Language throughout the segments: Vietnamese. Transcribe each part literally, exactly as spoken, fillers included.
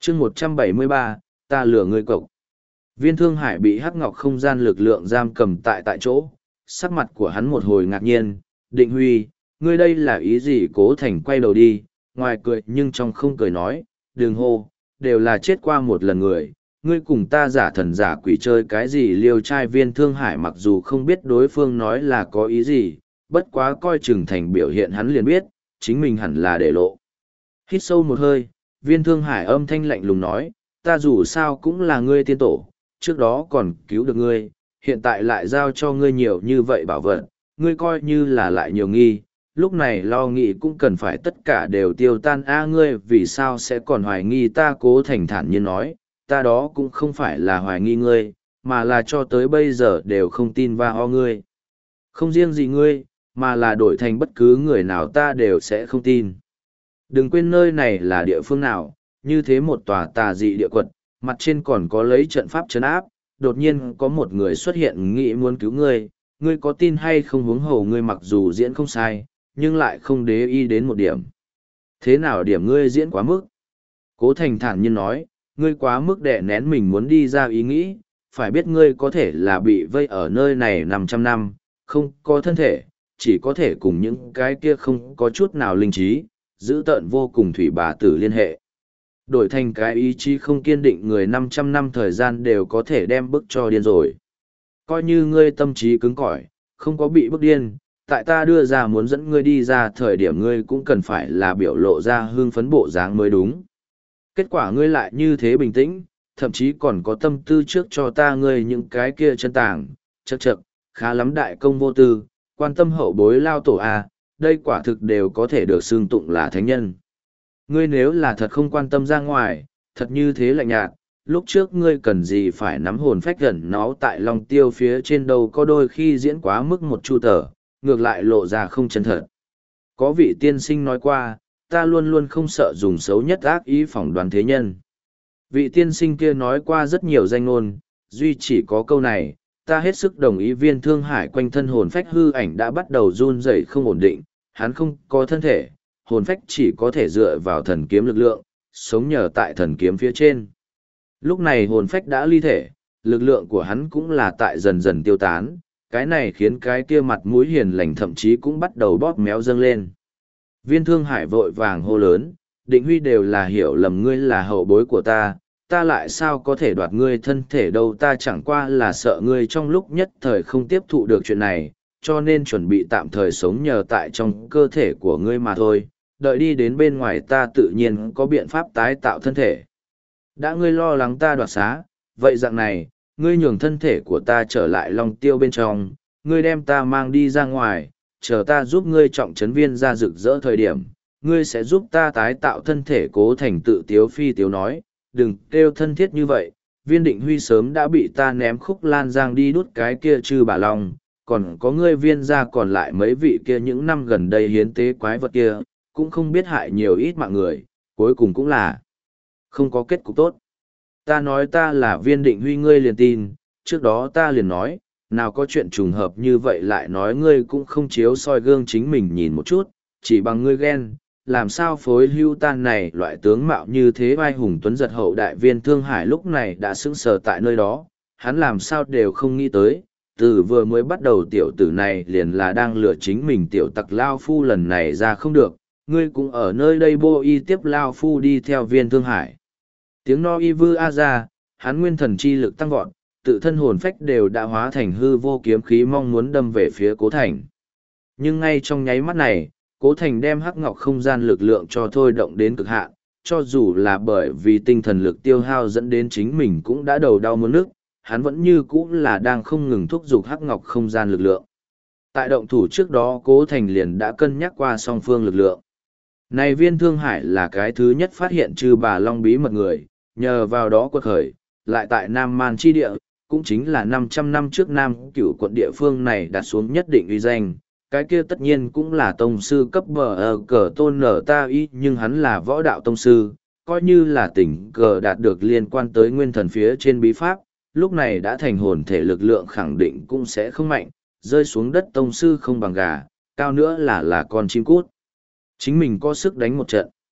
chương một trăm bảy mươi ba, ta lừa ngươi cộc. Viên Thương Hải bị hắc ngọc không gian lực lượng giam cầm tại tại chỗ, sắc mặt của hắn một hồi ngạc nhiên. Định Huy, ngươi đây là ý gì? Cố Thành quay đầu đi, ngoài cười nhưng trong không cười nói, đừng hô, đều là chết qua một lần người, ngươi cùng ta giả thần giả quỷ chơi cái gì liêu trai. Viên Thương Hải mặc dù không biết đối phương nói là có ý gì, bất quá coi chừng thành biểu hiện hắn liền biết, chính mình hẳn là để lộ. Hít sâu một hơi, Viên Thương Hải âm thanh lạnh lùng nói, ta dù sao cũng là ngươi tiên tổ, trước đó còn cứu được ngươi, hiện tại lại giao cho ngươi nhiều như vậy bảo vật, ngươi coi như là lại nhiều nghi, lúc này lo nghĩ cũng cần phải tất cả đều tiêu tan. A ngươi vì sao sẽ còn hoài nghi ta? Cố Thành thản nhiên nói, ta đó cũng không phải là hoài nghi ngươi, mà là cho tới bây giờ đều không tin va ho ngươi. Không riêng gì ngươi, mà là đổi thành bất cứ người nào ta đều sẽ không tin. Đừng quên nơi này là địa phương nào, như thế một tòa tà dị địa quật, mặt trên còn có lấy trận pháp trấn áp, đột nhiên có một người xuất hiện nghĩ muốn cứu ngươi, ngươi có tin hay không? Huống hồ ngươi mặc dù diễn không sai, nhưng lại không để ý đến một điểm. Thế nào điểm? Ngươi diễn quá mức. Cố Thành thản nhiên nói, ngươi quá mức đè nén mình muốn đi ra ý nghĩ, phải biết ngươi có thể là bị vây ở nơi này năm trăm năm, không có thân thể, chỉ có thể cùng những cái kia không có chút nào linh trí, giữ tợn vô cùng thủy bà tử liên hệ. Đổi thành cái ý chí không kiên định người năm trăm năm thời gian đều có thể đem bức cho điên rồi. Coi như ngươi tâm trí cứng cỏi, không có bị bức điên, tại ta đưa ra muốn dẫn ngươi đi ra thời điểm ngươi cũng cần phải là biểu lộ ra hương phấn bộ dáng mới đúng. Kết quả ngươi lại như thế bình tĩnh, thậm chí còn có tâm tư trước cho ta ngươi những cái kia chân tàng, chậc chậc, khá lắm đại công vô tư, quan tâm hậu bối lao tổ a, đây quả thực đều có thể được xưng tụng là thánh nhân. Ngươi nếu là thật không quan tâm ra ngoài, thật như thế lạnh nhạt, lúc trước ngươi cần gì phải nắm hồn phách gần nó tại lòng tiêu phía trên đầu, có đôi khi diễn quá mức một chu tờ, ngược lại lộ ra không chân thật. Có vị tiên sinh nói qua, ta luôn luôn không sợ dùng xấu nhất ác ý phỏng đoán thế nhân. Vị tiên sinh kia nói qua rất nhiều danh ngôn, duy chỉ có câu này, ta hết sức đồng ý. Viên Thương Hải quanh thân hồn phách hư ảnh đã bắt đầu run rẩy không ổn định, hắn không có thân thể, hồn phách chỉ có thể dựa vào thần kiếm lực lượng, sống nhờ tại thần kiếm phía trên. Lúc này hồn phách đã ly thể, lực lượng của hắn cũng là tại dần dần tiêu tán, cái này khiến cái kia mặt mũi hiền lành thậm chí cũng bắt đầu bóp méo dâng lên. Viên Thương Hải vội vàng hô lớn, Định Huy đều là hiểu lầm, ngươi là hậu bối của ta, ta lại sao có thể đoạt ngươi thân thể đâu, ta chẳng qua là sợ ngươi trong lúc nhất thời không tiếp thụ được chuyện này, cho nên chuẩn bị tạm thời sống nhờ tại trong cơ thể của ngươi mà thôi, đợi đi đến bên ngoài ta tự nhiên có biện pháp tái tạo thân thể. Đã ngươi lo lắng ta đoạt xá, vậy dạng này, ngươi nhường thân thể của ta trở lại Long Tiêu bên trong, ngươi đem ta mang đi ra ngoài, chờ ta giúp ngươi trọng trấn viên ra rực rỡ thời điểm, ngươi sẽ giúp ta tái tạo thân thể. Cố Thành tự tiếu phi tiếu nói, đừng kêu thân thiết như vậy, Viên Định Huy sớm đã bị ta ném khúc lan giang đi đút cái kia chư bà long, còn có ngươi viên ra còn lại mấy vị kia những năm gần đây hiến tế quái vật kia, cũng không biết hại nhiều ít mạng người, cuối cùng cũng là không có kết cục tốt. Ta nói ta là Viên Định Huy ngươi liền tin, trước đó ta liền nói, nào có chuyện trùng hợp như vậy, lại nói ngươi cũng không chiếu soi gương chính mình nhìn một chút, chỉ bằng ngươi ghen, làm sao phối hưu tan này loại tướng mạo như thế vai hùng tuấn giật hậu đại. Viên Thương Hải lúc này đã sững sờ tại nơi đó, hắn làm sao đều không nghĩ tới, từ vừa mới bắt đầu tiểu tử này liền là đang lừa chính mình. Tiểu tặc lao phu lần này ra không được, ngươi cũng ở nơi đây bô y tiếp lao phu đi theo Viên Thương Hải. Tiếng no y vư a ra, hắn nguyên thần chi lực tăng vọt, tự thân hồn phách đều đã hóa thành hư vô kiếm khí mong muốn đâm về phía Cố Thành. Nhưng ngay trong nháy mắt này, Cố Thành đem hắc ngọc không gian lực lượng cho thôi động đến cực hạn, cho dù là bởi vì tinh thần lực tiêu hao dẫn đến chính mình cũng đã đầu đau muốn nức, hắn vẫn như cũ là đang không ngừng thúc giục hắc ngọc không gian lực lượng. Tại động thủ trước đó Cố Thành liền đã cân nhắc qua song phương lực lượng. Này Viên Thương Hải là cái thứ nhất phát hiện chư bà long bí mật người, nhờ vào đó quật khởi, lại tại Nam Man chi địa, cũng chính là năm trăm năm trước Nam Cửu quận địa phương này đặt xuống nhất định uy danh, cái kia tất nhiên cũng là tông sư cấp bờ ở cờ tôn nở ta y, nhưng hắn là võ đạo tông sư, coi như là tình cờ đạt được liên quan tới nguyên thần phía trên bí pháp, lúc này đã thành hồn thể lực lượng khẳng định cũng sẽ không mạnh, rơi xuống đất tông sư không bằng gà, cao nữa là là con chim cút. Chính mình có sức đánh một trận.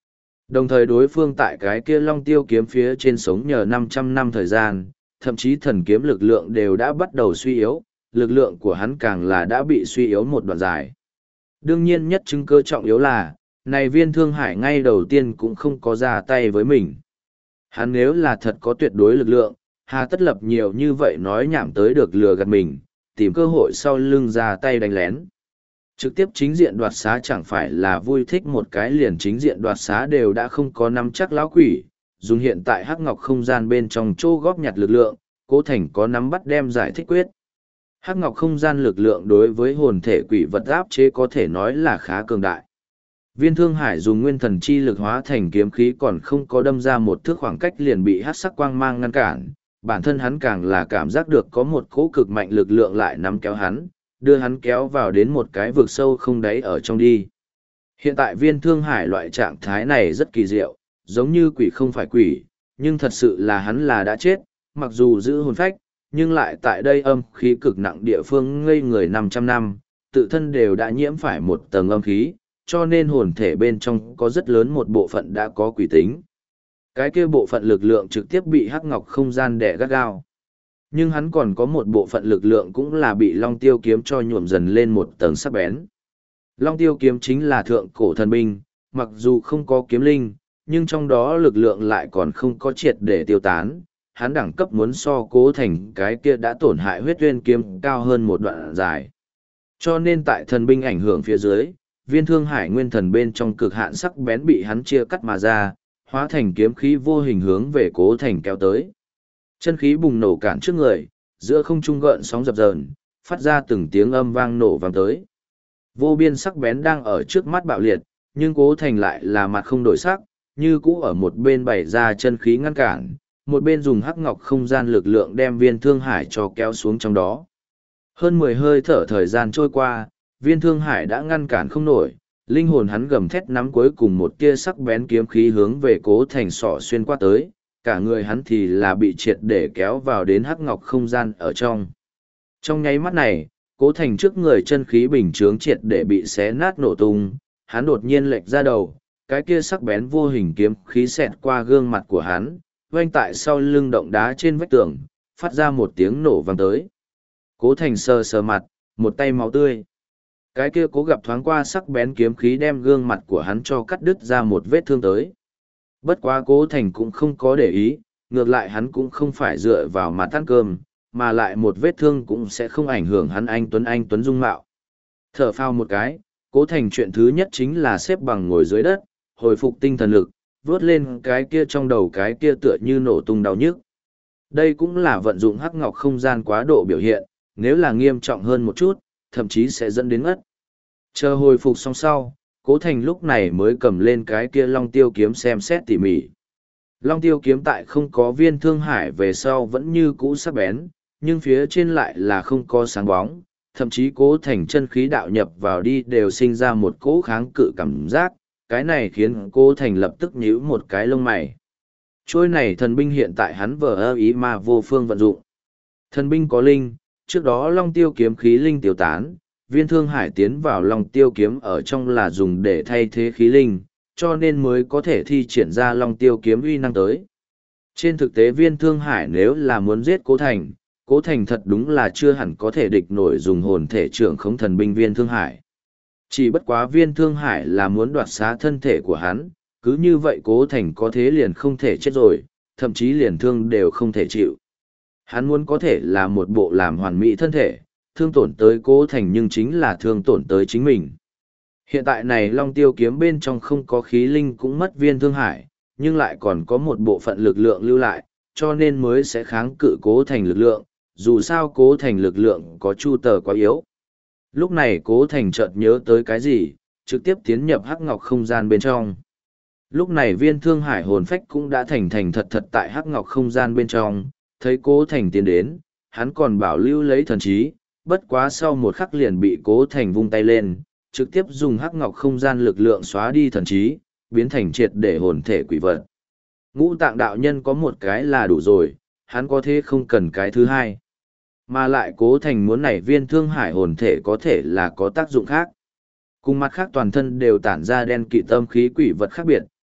Đồng thời đối phương tại cái kia long tiêu kiếm phía trên sống nhờ năm trăm năm thời gian, thậm chí thần kiếm lực lượng đều đã bắt đầu suy yếu, lực lượng của hắn càng là đã bị suy yếu một đoạn dài. Đương nhiên nhất chứng cơ trọng yếu là, này viên thương hải ngay đầu tiên cũng không có ra tay với mình. Hắn nếu là thật có tuyệt đối lực lượng, hà tất lập nhiều như vậy nói nhảm tới được lừa gạt mình, tìm cơ hội sau lưng ra tay đánh lén. Trực tiếp chính diện đoạt xá chẳng phải là vui thích một cái liền chính diện đoạt xá đều đã không có nắm chắc lão quỷ, dùng hiện tại hắc ngọc không gian bên trong chỗ góp nhặt lực lượng, Cố Thành có nắm bắt đem giải thích quyết. Hắc ngọc không gian lực lượng đối với hồn thể quỷ vật áp chế có thể nói là khá cường đại. Viên Thương Hải dùng nguyên thần chi lực hóa thành kiếm khí còn không có đâm ra một thước khoảng cách liền bị hắc sắc quang mang ngăn cản, bản thân hắn càng là cảm giác được có một cỗ cực mạnh lực lượng lại nắm kéo hắn, đưa hắn kéo vào đến một cái vực sâu không đáy ở trong đi. Hiện tại Viên Thương Hải loại trạng thái này rất kỳ diệu, giống như quỷ không phải quỷ, nhưng thật sự là hắn là đã chết, mặc dù giữ hồn phách, nhưng lại tại đây âm khí cực nặng địa phương ngây người năm trăm năm, tự thân đều đã nhiễm phải một tầng âm khí, cho nên hồn thể bên trong có rất lớn một bộ phận đã có quỷ tính. Cái kia bộ phận lực lượng trực tiếp bị hắc ngọc không gian đè gắt gao. Nhưng hắn còn có một bộ phận lực lượng cũng là bị Long Tiêu kiếm cho nhuộm dần lên một tầng sắc bén. Long Tiêu kiếm chính là thượng cổ thần binh, mặc dù không có kiếm linh, nhưng trong đó lực lượng lại còn không có triệt để tiêu tán. Hắn đẳng cấp muốn so Cố Thành cái kia đã tổn hại huyết uyên kiếm cao hơn một đoạn dài. Cho nên tại thần binh ảnh hưởng phía dưới, Viên Thương Hải nguyên thần bên trong cực hạn sắc bén bị hắn chia cắt mà ra, hóa thành kiếm khí vô hình hướng về Cố Thành kéo tới. Chân khí bùng nổ cản trước người, giữa không trung gợn sóng dập dờn, phát ra từng tiếng âm vang nổ vang tới. Vô biên sắc bén đang ở trước mắt bạo liệt, nhưng Cố Thành lại là mặt không đổi sắc, như cũ ở một bên bày ra chân khí ngăn cản, một bên dùng hắc ngọc không gian lực lượng đem Viên Thương Hải cho kéo xuống trong đó. Hơn mười hơi thở thời gian trôi qua, Viên Thương Hải đã ngăn cản không nổi, linh hồn hắn gầm thét nắm cuối cùng một tia sắc bén kiếm khí hướng về Cố Thành sọ xuyên qua tới, cả người hắn thì là bị triệt để kéo vào đến hắc ngọc không gian ở trong. Trong nháy mắt này, Cố Thành trước người chân khí bình chướng triệt để bị xé nát nổ tung, hắn đột nhiên lệch ra đầu, cái kia sắc bén vô hình kiếm khí xẹt qua gương mặt của hắn, vang tại sau lưng động đá trên vách tường, phát ra một tiếng nổ vang tới. Cố Thành sờ sờ mặt, một tay máu tươi. Cái kia cố gặp thoáng qua sắc bén kiếm khí đem gương mặt của hắn cho cắt đứt ra một vết thương tới. Bất quá Cố Thành cũng không có để ý, ngược lại hắn cũng không phải dựa vào mặt ăn cơm, mà lại một vết thương cũng sẽ không ảnh hưởng hắn anh Tuấn anh Tuấn dung mạo. Thở phào một cái, Cố Thành chuyện thứ nhất chính là xếp bằng ngồi dưới đất, hồi phục tinh thần lực, vớt lên cái kia trong đầu cái kia tựa như nổ tung đau nhức. Đây cũng là vận dụng hắc ngọc không gian quá độ biểu hiện, nếu là nghiêm trọng hơn một chút, thậm chí sẽ dẫn đến ngất. Chờ hồi phục xong sau, Cố Thành lúc này mới cầm lên cái kia Long Tiêu kiếm xem xét tỉ mỉ. Long Tiêu kiếm tại không có Viên Thương Hải về sau vẫn như cũ sắc bén, nhưng phía trên lại là không có sáng bóng, thậm chí Cố Thành chân khí đạo nhập vào đi đều sinh ra một cỗ kháng cự cảm giác, cái này khiến Cố Thành lập tức nhíu một cái lông mày. Trôi này thần binh hiện tại hắn vờ ơ ý mà vô phương vận dụng. Thần binh có linh, trước đó Long Tiêu kiếm khí linh tiêu tán, Viên Thương Hải tiến vào Long Tiêu kiếm ở trong là dùng để thay thế khí linh, cho nên mới có thể thi triển ra Long Tiêu kiếm uy năng tới. Trên thực tế Viên Thương Hải nếu là muốn giết Cố Thành, Cố Thành thật đúng là chưa hẳn có thể địch nổi dùng hồn thể trưởng khống thần binh Viên Thương Hải. Chỉ bất quá Viên Thương Hải là muốn đoạt xá thân thể của hắn, cứ như vậy Cố Thành có thế liền không thể chết rồi, thậm chí liền thương đều không thể chịu. Hắn muốn có thể là một bộ làm hoàn mỹ thân thể, thương tổn tới Cố Thành nhưng chính là thương tổn tới chính mình. Hiện tại này Long Tiêu kiếm bên trong không có khí linh cũng mất Viên Thương Hải, nhưng lại còn có một bộ phận lực lượng lưu lại, cho nên mới sẽ kháng cự Cố Thành lực lượng, dù sao Cố Thành lực lượng có chu tờ quá yếu. Lúc này Cố Thành chợt nhớ tới cái gì, trực tiếp tiến nhập hắc ngọc không gian bên trong. Lúc này Viên Thương Hải hồn phách cũng đã thành thành thật thật tại hắc ngọc không gian bên trong, thấy Cố Thành tiến đến, hắn còn bảo lưu lấy thần trí, bất quá sau một khắc liền bị Cố Thành vung tay lên, trực tiếp dùng hắc ngọc không gian lực lượng xóa đi thần trí, biến thành triệt để hồn thể quỷ vật. Ngũ Tạng đạo nhân có một cái là đủ rồi, hắn có thế không cần cái thứ hai. Mà lại Cố Thành muốn nảy Viên Thương Hải hồn thể có thể là có tác dụng khác. Cùng mặt khác toàn thân đều tản ra đen kỵ tâm khí quỷ vật khác biệt,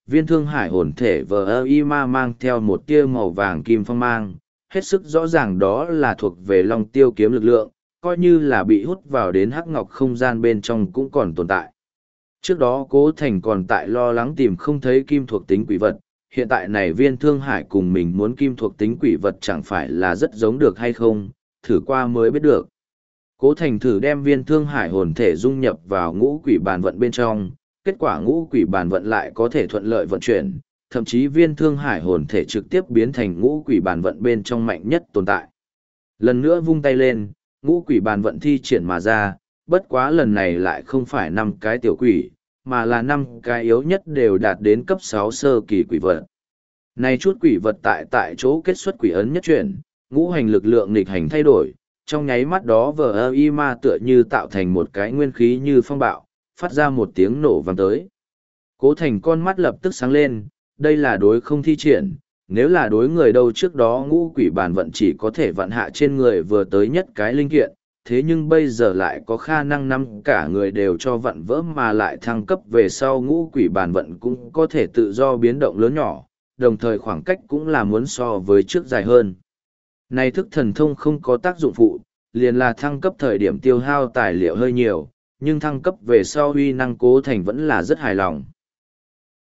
viên thương hải hồn thể vờ ơ y ma mang theo một tia màu vàng kim phong mang, hết sức rõ ràng đó là thuộc về long tiêu kiếm lực lượng, coi như là bị hút vào đến hắc ngọc không gian bên trong cũng còn tồn tại. Trước đó Cố Thành còn tại lo lắng tìm không thấy kim thuộc tính quỷ vật, hiện tại này viên thương hải cùng mình muốn kim thuộc tính quỷ vật chẳng phải là rất giống được hay không, thử qua mới biết được. Cố Thành thử đem viên thương hải hồn thể dung nhập vào ngũ quỷ bàn vận bên trong, kết quả ngũ quỷ bàn vận lại có thể thuận lợi vận chuyển, thậm chí viên thương hải hồn thể trực tiếp biến thành ngũ quỷ bàn vận bên trong mạnh nhất tồn tại. Lần nữa vung tay lên, ngũ quỷ bàn vận thi triển mà ra, bất quá lần này lại không phải năm cái tiểu quỷ, mà là năm cái yếu nhất đều đạt đến cấp sáu sơ kỳ quỷ vật. Này chút quỷ vật tại tại chỗ kết xuất quỷ ấn nhất chuyển, ngũ hành lực lượng nghịch hành thay đổi, trong nháy mắt đó vờ ơ y ma tựa như tạo thành một cái nguyên khí như phong bạo, phát ra một tiếng nổ vang tới. Cố Thành con mắt lập tức sáng lên, đây là đối không thi triển, nếu là đối người đâu trước đó ngũ quỷ bản vận chỉ có thể vận hạ trên người vừa tới nhất cái linh kiện, thế nhưng bây giờ lại có khả năng năm cả người đều cho vận vỡ mà lại thăng cấp về sau ngũ quỷ bản vận cũng có thể tự do biến động lớn nhỏ, đồng thời khoảng cách cũng là muốn so với trước dài hơn. Này thức thần thông không có tác dụng phụ, liền là thăng cấp thời điểm tiêu hao tài liệu hơi nhiều, nhưng thăng cấp về sau huy năng Cố Thành vẫn là rất hài lòng.